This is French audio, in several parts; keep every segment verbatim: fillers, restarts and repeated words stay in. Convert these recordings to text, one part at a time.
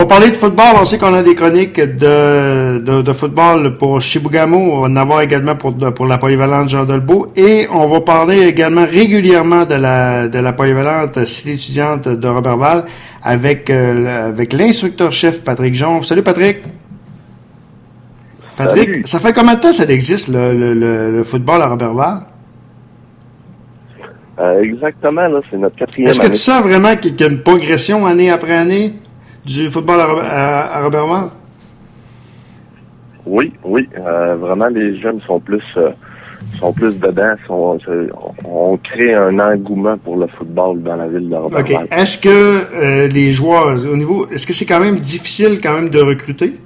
va parler de football. On sait qu'on a des chroniques de, de, de football pour Chibougamau. On va en avoir également pour, pour la polyvalente Jean Dolbeau. Et on va parler également régulièrement de la, de la polyvalente cité étudiante de Roberval avec, euh, avec l'instructeur-chef Patrick Jonge. Salut Patrick! Patrick, Salut. Ça fait combien de temps ça existe, le, le, le, le football à Roberval? Euh, exactement, là, c'est notre quatrième Est-ce que année. tu sens vraiment qu'il y a une progression année après année du football à, à, à Roberval? Oui, oui. Euh, vraiment, les jeunes sont plus euh, sont plus dedans. Sont, euh, on crée un engouement pour le football dans la ville de Roberval. OK. Est-ce que euh, les joueurs, au niveau, est-ce que c'est quand même difficile quand même de recruter?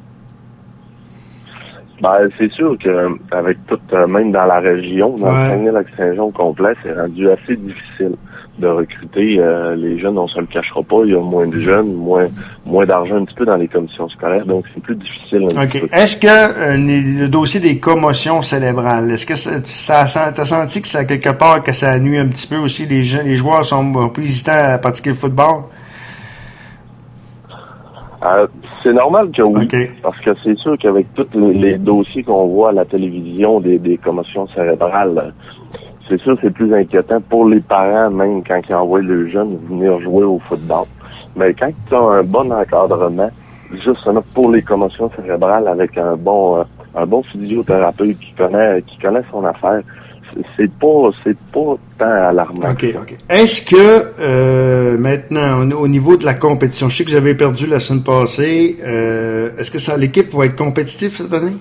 Ben, c'est sûr que avec tout, euh, même dans la région, dans ouais. le Saguenay-Lac-Saint-Jean complet, c'est rendu assez difficile de recruter. Euh, les jeunes, on se le cachera pas, il y a moins de jeunes, moins moins d'argent un petit peu dans les commissions scolaires, donc c'est plus difficile. Un OK. Petit peu. Est-ce que euh, le dossier des commotions cérébrales, est-ce que ça, ça t'as senti que ça quelque part que ça nuit un petit peu aussi, les jeunes, les joueurs sont un peu hésitants à pratiquer le football? Euh, c'est normal que oui, okay. parce que c'est sûr qu'avec tous les, les dossiers qu'on voit à la télévision des, des commotions cérébrales, c'est sûr que c'est plus inquiétant pour les parents, même quand ils envoient le jeune venir jouer au football. Mais quand tu as un bon encadrement, justement pour les commotions cérébrales, avec un bon euh, un bon physiothérapeute qui connaît qui connaît son affaire, c'est pas c'est pas tant alarmant. OK, OK. Est-ce que euh, maintenant, au niveau de la compétition, je sais que vous avez perdu la semaine passée, euh, est-ce que ça l'équipe va être compétitive cette année?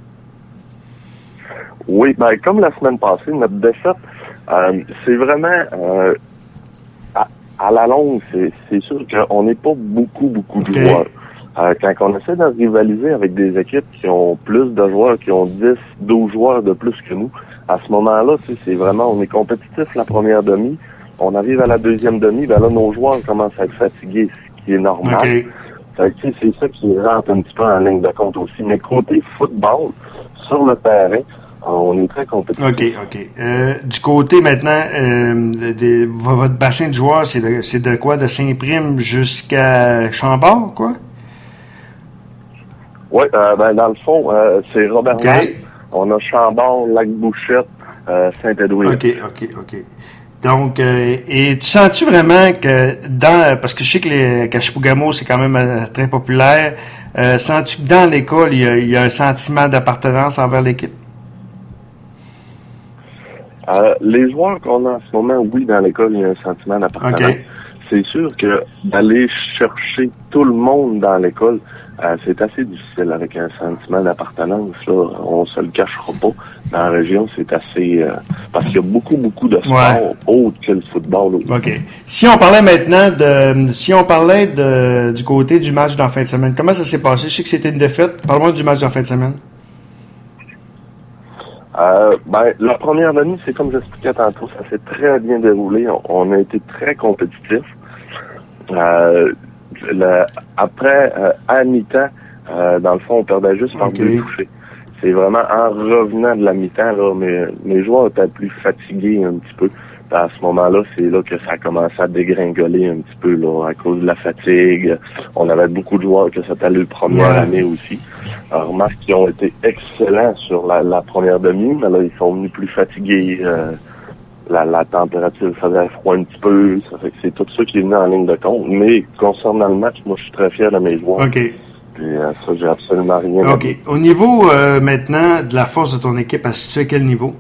Oui, ben comme la semaine passée, notre défaite, euh, c'est vraiment euh, à, à la longue, c'est, c'est sûr qu'on n'est pas beaucoup, beaucoup de okay. joueurs. Euh, quand on essaie de rivaliser avec des équipes qui ont plus de joueurs, qui ont dix, douze joueurs de plus que nous, à ce moment-là, tu sais, c'est vraiment, on est compétitif la première demi, on arrive à la deuxième demi, ben là, nos joueurs commencent à être fatigués, ce qui est normal. Okay. Fait que, tu sais, c'est ça qui rentre un petit peu en ligne de compte aussi. Mais côté football, sur le terrain, on est très compétitif. OK, OK. Euh, du côté maintenant, euh, de, de, votre bassin de joueurs, c'est de, c'est de quoi? De Saint-Prime jusqu'à Chambord, quoi? Oui, euh, ben, dans le fond, euh, c'est Roberval. Okay. On a Chambord, Lac-Bouchette, euh, Saint-Édouard. OK, OK, OK. Donc, euh, et tu sens-tu vraiment que dans, parce que je sais que les qu'à Chibougamau, c'est quand même euh, très populaire, euh, sens-tu que dans l'école, il y a, il y a un sentiment d'appartenance envers l'équipe? Euh, les joueurs qu'on a en ce moment, oui, dans l'école, il y a un sentiment d'appartenance. Okay. C'est sûr que d'aller chercher tout le monde dans l'école, euh, c'est assez difficile avec un sentiment d'appartenance. Là, on se le cachera pas. Dans la région, c'est assez... Euh, parce qu'il y a beaucoup, beaucoup de sports ouais. autres que le football. Aussi. OK. Si on parlait maintenant de... Si on parlait de, du côté du match d'en fin de semaine, comment ça s'est passé? Je sais que c'était une défaite. Parle-moi du match d'en fin de semaine. Euh, ben, la première demi, c'est comme j'expliquais tantôt, ça s'est très bien déroulé. On, on a été très compétitifs. Euh, le, après, euh, à mi-temps, euh, dans le fond, on perdait juste par okay. deux touchés. C'est vraiment en revenant de la mi-temps, là, mes, mes joueurs étaient plus fatigués un petit peu. À ce moment-là, c'est là que ça a commencé à dégringoler un petit peu, là, à cause de la fatigue. On avait beaucoup de joueurs que c'était leur première ouais. année aussi. Alors, remarque qu'ils ont été excellents sur la, la première demi, mais là, ils sont venus plus fatigués. Euh, la, la température faisait froid un petit peu. Ça fait que c'est tout ça qui est venu en ligne de compte. Mais concernant le match, moi, je suis très fier de mes joueurs. OK. Puis euh, ça, j'ai absolument rien OK. À dire. Au niveau, euh, maintenant, de la force de ton équipe, à situer à quel niveau?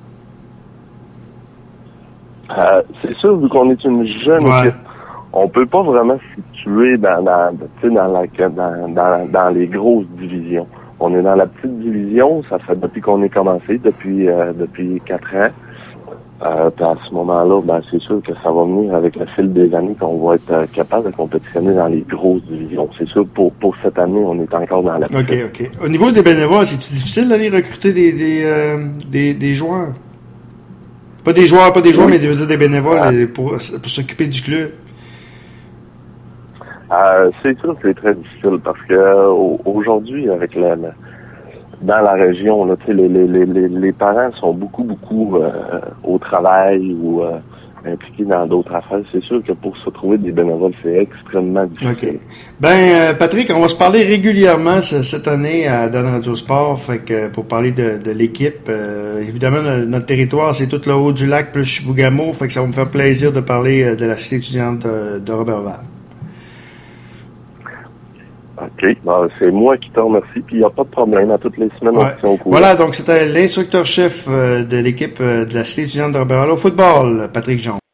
Euh, c'est sûr, vu qu'on est une jeune ouais. équipe, on peut pas vraiment se situer dans, dans, dans, la, dans, dans, dans les grosses divisions. On est dans la petite division, ça fait depuis qu'on est commencé, depuis euh, depuis quatre ans. Euh, puis à ce moment-là, ben c'est sûr que ça va venir avec le fil des années qu'on va être euh, capable de compétitionner dans les grosses divisions. C'est sûr, pour pour cette année, on est encore dans la petite. OK, OK. Au niveau des bénévoles, c'est-tu difficile d'aller recruter des des, euh, des, des joueurs? Pas des joueurs, pas des joueurs, oui. mais de dire des bénévoles ah. pour, pour s'occuper du club. Euh, c'est sûr que c'est très difficile parce que euh, aujourd'hui, avec la, la dans la région, là, les, les, les, les parents sont beaucoup, beaucoup euh, au travail ou euh, impliqués dans d'autres affaires. C'est sûr que pour se trouver des bénévoles, c'est extrêmement difficile. OK. Ben, euh, Patrick, on va se parler régulièrement ce, cette année à Dan Radio Sport, fait que pour parler de, de l'équipe. Euh, évidemment, le, notre territoire, c'est tout le haut du lac plus Chibougamau, fait que ça va me faire plaisir de parler de la cité étudiante de, de Roberval. OK. Bon, c'est moi qui te remercie, puis il n'y a pas de problème. À toutes les semaines, Ouais. on se tient au courant. Voilà, donc c'était l'instructeur-chef de l'équipe de la cité étudiante de Roberval au football, Patrick Jones.